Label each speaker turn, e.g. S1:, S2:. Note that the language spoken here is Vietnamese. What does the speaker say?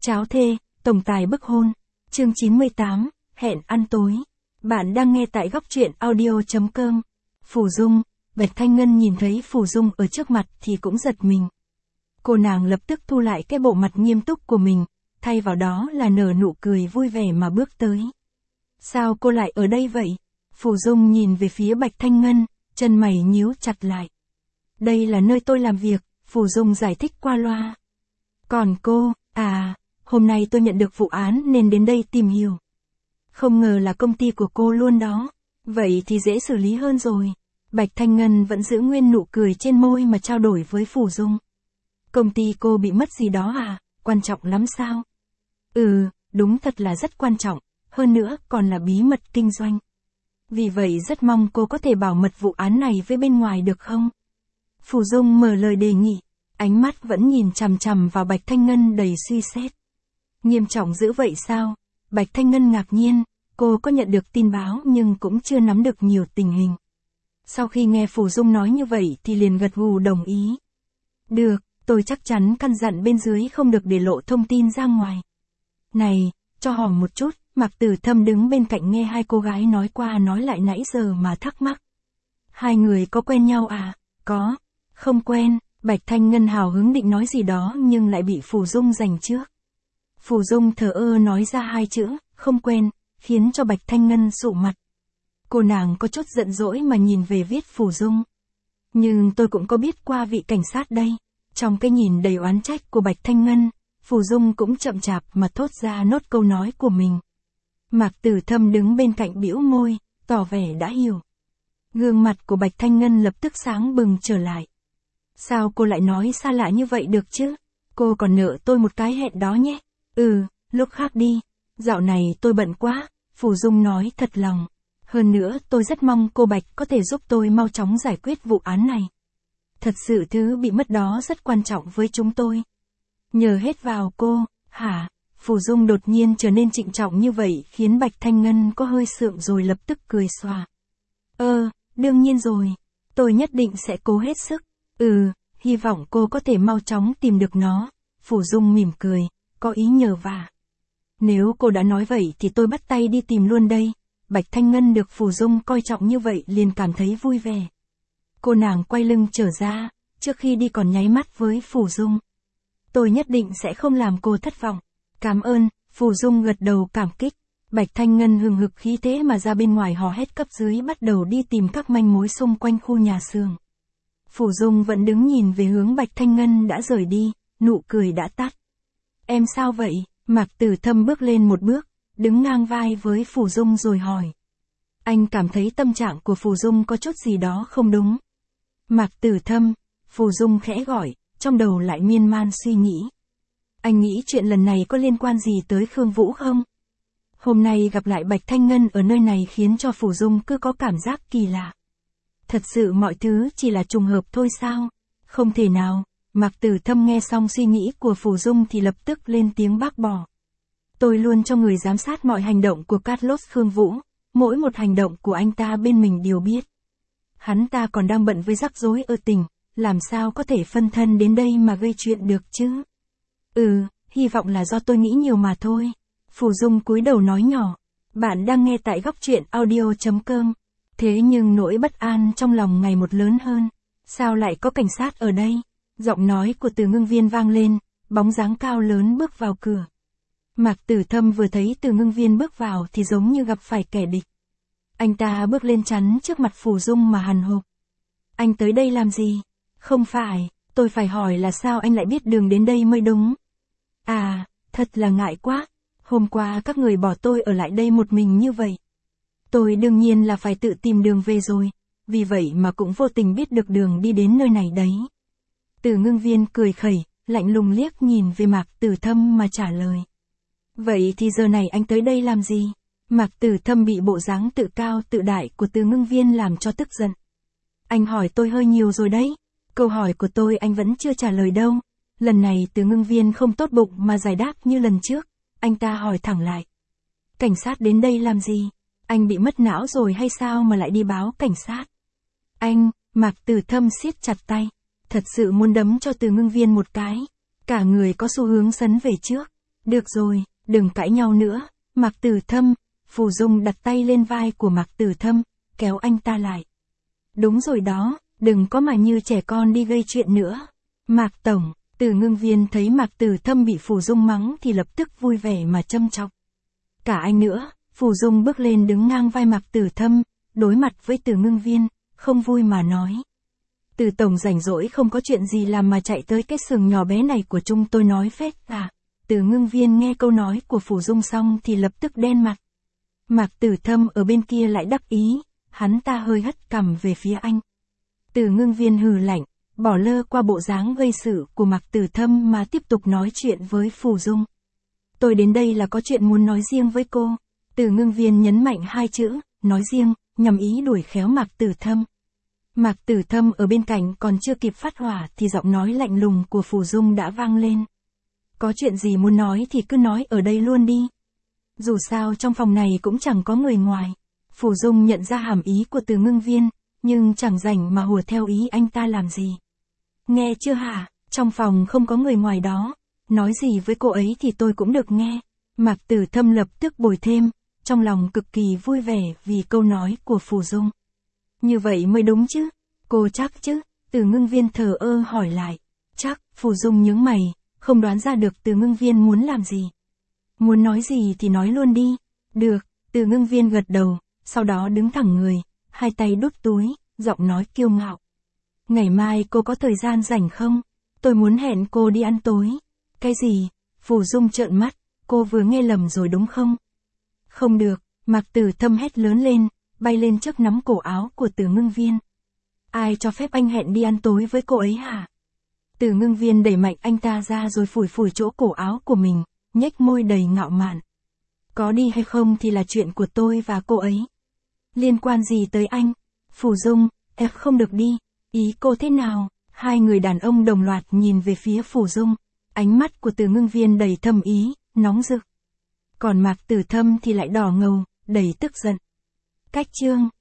S1: Cháo thê, tổng tài bức hôn. Chương 98, hẹn ăn tối. Bạn đang nghe tại góc truyện audio.com. Phù Dung, Bạch Thanh Ngân nhìn thấy Phù Dung ở trước mặt thì cũng giật mình. Cô nàng lập tức thu lại cái bộ mặt nghiêm túc của mình, thay vào đó là nở nụ cười vui vẻ mà bước tới. Sao cô lại ở đây vậy? Phù Dung nhìn về phía Bạch Thanh Ngân, chân mày nhíu chặt lại. Đây là nơi tôi làm việc, Phù Dung giải thích qua loa. Còn cô, hôm nay tôi nhận được vụ án nên đến đây tìm hiểu. Không ngờ là công ty của cô luôn đó. Vậy thì dễ xử lý hơn rồi. Bạch Thanh Ngân vẫn giữ nguyên nụ cười trên môi mà trao đổi với Phù Dung. Công ty cô bị mất gì đó à? Quan trọng lắm sao? Đúng thật là rất quan trọng. Hơn nữa còn là bí mật kinh doanh. Vì vậy rất mong cô có thể bảo mật vụ án này với bên ngoài được không? Phù Dung mở lời đề nghị. Ánh mắt vẫn nhìn chằm chằm vào Bạch Thanh Ngân đầy suy xét. Nghiêm trọng dữ vậy sao? Bạch Thanh Ngân ngạc nhiên, cô có nhận được tin báo nhưng cũng chưa nắm được nhiều tình hình. Sau khi nghe Phù Dung nói như vậy thì liền gật gù đồng ý. Được, tôi chắc chắn căn dặn bên dưới không được để lộ thông tin ra ngoài. Này, cho hỏi một chút, Mạc Tử Thâm đứng bên cạnh nghe hai cô gái nói qua nói lại nãy giờ mà thắc mắc. Hai người có quen nhau à? Có, không quen. Bạch Thanh Ngân hào hứng định nói gì đó nhưng lại bị Phù Dung giành trước. Phù Dung thờ ơ nói ra hai chữ, không quen, khiến cho Bạch Thanh Ngân sụ mặt. Cô nàng có chút giận dỗi mà nhìn về viết Phù Dung. Nhưng tôi cũng có biết qua vị cảnh sát đây. Trong cái nhìn đầy oán trách của Bạch Thanh Ngân, Phù Dung cũng chậm chạp mà thốt ra nốt câu nói của mình. Mạc Tử Thâm đứng bên cạnh bĩu môi, tỏ vẻ đã hiểu. Gương mặt của Bạch Thanh Ngân lập tức sáng bừng trở lại. Sao cô lại nói xa lạ như vậy được chứ? Cô còn nợ tôi một cái hẹn đó nhé. Lúc khác đi. Dạo này tôi bận quá, Phù Dung nói thật lòng. Hơn nữa tôi rất mong cô Bạch có thể giúp tôi mau chóng giải quyết vụ án này. Thật sự thứ bị mất đó rất quan trọng với chúng tôi. Nhờ hết vào cô, hả? Phù Dung đột nhiên trở nên trịnh trọng như vậy khiến Bạch Thanh Ngân có hơi sượng rồi lập tức cười xòa. Đương nhiên rồi. Tôi nhất định sẽ cố hết sức. Hy vọng cô có thể mau chóng tìm được nó. Phù Dung mỉm cười, có ý nhờ vả. Nếu cô đã nói vậy thì tôi bắt tay đi tìm luôn đây. Bạch Thanh Ngân được Phù Dung coi trọng như vậy liền cảm thấy vui vẻ. Cô nàng quay lưng trở ra, trước khi đi còn nháy mắt với Phù Dung. Tôi nhất định sẽ không làm cô thất vọng. Cảm ơn, Phù Dung gật đầu cảm kích. Bạch Thanh Ngân hừng hực khí thế mà ra bên ngoài hò hét cấp dưới bắt đầu đi tìm các manh mối xung quanh khu nhà xưởng. Phù Dung vẫn đứng nhìn về hướng Bạch Thanh Ngân đã rời đi, nụ cười đã tắt. Em sao vậy? Mạc Tử Thâm bước lên một bước, đứng ngang vai với Phù Dung rồi hỏi. Anh cảm thấy tâm trạng của Phù Dung có chút gì đó không đúng. Mạc Tử Thâm, Phù Dung khẽ gọi, trong đầu lại miên man suy nghĩ. Anh nghĩ chuyện lần này có liên quan gì tới Khương Vũ không? Hôm nay gặp lại Bạch Thanh Ngân ở nơi này khiến cho Phù Dung cứ có cảm giác kỳ lạ. Thật sự mọi thứ chỉ là trùng hợp thôi sao? Không thể nào. Mạc Tử Thâm nghe xong suy nghĩ của Phù Dung thì lập tức lên tiếng bác bỏ. Tôi luôn cho người giám sát mọi hành động của Carlos Khương Vũ, mỗi một hành động của anh ta bên mình đều biết. Hắn ta còn đang bận với rắc rối ở tỉnh, làm sao có thể phân thân đến đây mà gây chuyện được chứ? Hy vọng là do tôi nghĩ nhiều mà thôi. Phù Dung cúi đầu nói nhỏ. Bạn đang nghe tại góc truyện audio.com. Thế nhưng nỗi bất an trong lòng ngày một lớn hơn. Sao lại có cảnh sát ở đây? Giọng nói của Từ Ngưng Viên vang lên, bóng dáng cao lớn bước vào cửa. Mạc Tử Thâm vừa thấy Từ Ngưng Viên bước vào thì giống như gặp phải kẻ địch. Anh ta bước lên chắn trước mặt Phù Dung mà hằn hộc. Anh tới đây làm gì? Không phải, tôi phải hỏi là sao anh lại biết đường đến đây mới đúng. Thật là ngại quá. Hôm qua các người bỏ tôi ở lại đây một mình như vậy. Tôi đương nhiên là phải tự tìm đường về rồi. Vì vậy mà cũng vô tình biết được đường đi đến nơi này đấy. Từ Ngưng Viên cười khẩy, lạnh lùng liếc nhìn về Mạc Tử Thâm mà trả lời. Vậy thì giờ này anh tới đây làm gì? Mạc Tử Thâm bị bộ dáng tự cao tự đại của Từ Ngưng Viên làm cho tức giận. Anh hỏi tôi hơi nhiều rồi đấy. Câu hỏi của tôi anh vẫn chưa trả lời đâu. Lần này Từ Ngưng Viên không tốt bụng mà giải đáp như lần trước. Anh ta hỏi thẳng lại. Cảnh sát đến đây làm gì? Anh bị mất não rồi hay sao mà lại đi báo cảnh sát? Anh, Mạc Tử Thâm siết chặt tay. Thật sự muốn đấm cho Từ Ngưng Viên một cái. Cả người có xu hướng sấn về trước. Được rồi, đừng cãi nhau nữa, Mạc Tử Thâm. Phù Dung đặt tay lên vai của Mạc Tử Thâm, kéo anh ta lại. Đúng rồi đó, đừng có mà như trẻ con đi gây chuyện nữa. Mạc Tổng, Từ Ngưng Viên thấy Mạc Tử Thâm bị Phù Dung mắng thì lập tức vui vẻ mà châm chọc. Cả anh nữa, Phù Dung bước lên đứng ngang vai Mạc Tử Thâm, đối mặt với Từ Ngưng Viên, không vui mà nói. Từ Tổng rảnh rỗi không có chuyện gì làm mà chạy tới cái xưởng nhỏ bé này của chúng tôi nói phét à. Từ Ngưng Viên nghe câu nói của Phù Dung xong thì lập tức đen mặt. Mạc Tử Thâm ở bên kia lại đắc ý, hắn ta hơi hất cằm về phía anh. Từ Ngưng Viên hừ lạnh, bỏ lơ qua bộ dáng gây sự của Mạc Tử Thâm mà tiếp tục nói chuyện với Phù Dung. Tôi đến đây là có chuyện muốn nói riêng với cô. Từ Ngưng Viên nhấn mạnh hai chữ, nói riêng, nhằm ý đuổi khéo Mạc Tử Thâm. Mạc Tử Thâm ở bên cạnh còn chưa kịp phát hỏa thì giọng nói lạnh lùng của Phù Dung đã vang lên. Có chuyện gì muốn nói thì cứ nói ở đây luôn đi. Dù sao trong phòng này cũng chẳng có người ngoài. Phù Dung nhận ra hàm ý của Từ Ngưng Viên, nhưng chẳng rảnh mà hùa theo ý anh ta làm gì. Nghe chưa hả, trong phòng không có người ngoài đó. Nói gì với cô ấy thì tôi cũng được nghe. Mạc Tử Thâm lập tức bồi thêm, trong lòng cực kỳ vui vẻ vì câu nói của Phù Dung. Như vậy mới đúng chứ, cô chắc chứ? Từ Ngưng Viên thờ ơ hỏi lại. Chắc, Phù Dung nhướng mày, không đoán ra được Từ Ngưng Viên muốn làm gì. Muốn nói gì thì nói luôn đi. Được, Từ Ngưng Viên gật đầu, sau đó đứng thẳng người, hai tay đút túi, giọng nói kiêu ngạo. Ngày mai cô có thời gian rảnh không? Tôi muốn hẹn cô đi ăn tối. Cái gì? Phù Dung trợn mắt, cô vừa nghe lầm rồi đúng không? Không được, Mạc Tử Thâm hét lớn lên, bay lên trước nắm cổ áo của Từ Ngưng Viên. Ai cho phép anh hẹn đi ăn tối với cô ấy hả? Từ Ngưng Viên đẩy mạnh anh ta ra rồi phủi phủi chỗ cổ áo của mình, nhếch môi đầy ngạo mạn. Có đi hay không thì là chuyện của tôi và cô ấy. Liên quan gì tới anh? Phù Dung, em không được đi. Ý cô thế nào? Hai người đàn ông đồng loạt nhìn về phía Phù Dung. Ánh mắt của Từ Ngưng Viên đầy thâm ý, nóng rực. Còn Mạc Tử Thâm thì lại đỏ ngầu, đầy tức giận. Cách chương